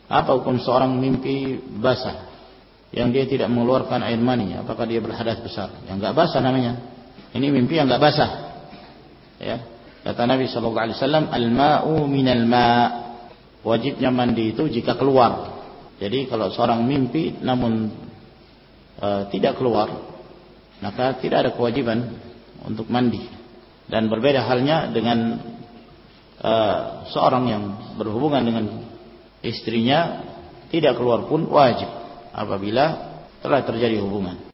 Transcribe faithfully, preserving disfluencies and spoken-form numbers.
Apa hukum seorang mimpi basah yang dia tidak mengeluarkan air mani? Apakah dia berhadas besar? Yang enggak basah namanya. Ini mimpi yang enggak basah. Ya. Kata Nabi sallallahu alaihi wasallam, "Al-ma'u minal ma'." Wajibnya mandi itu jika keluar. Jadi kalau seorang mimpi namun e, tidak keluar, maka tidak ada kewajiban untuk mandi. Dan berbeda halnya dengan e, seorang yang berhubungan dengan istrinya tidak keluar pun wajib apabila telah terjadi hubungan.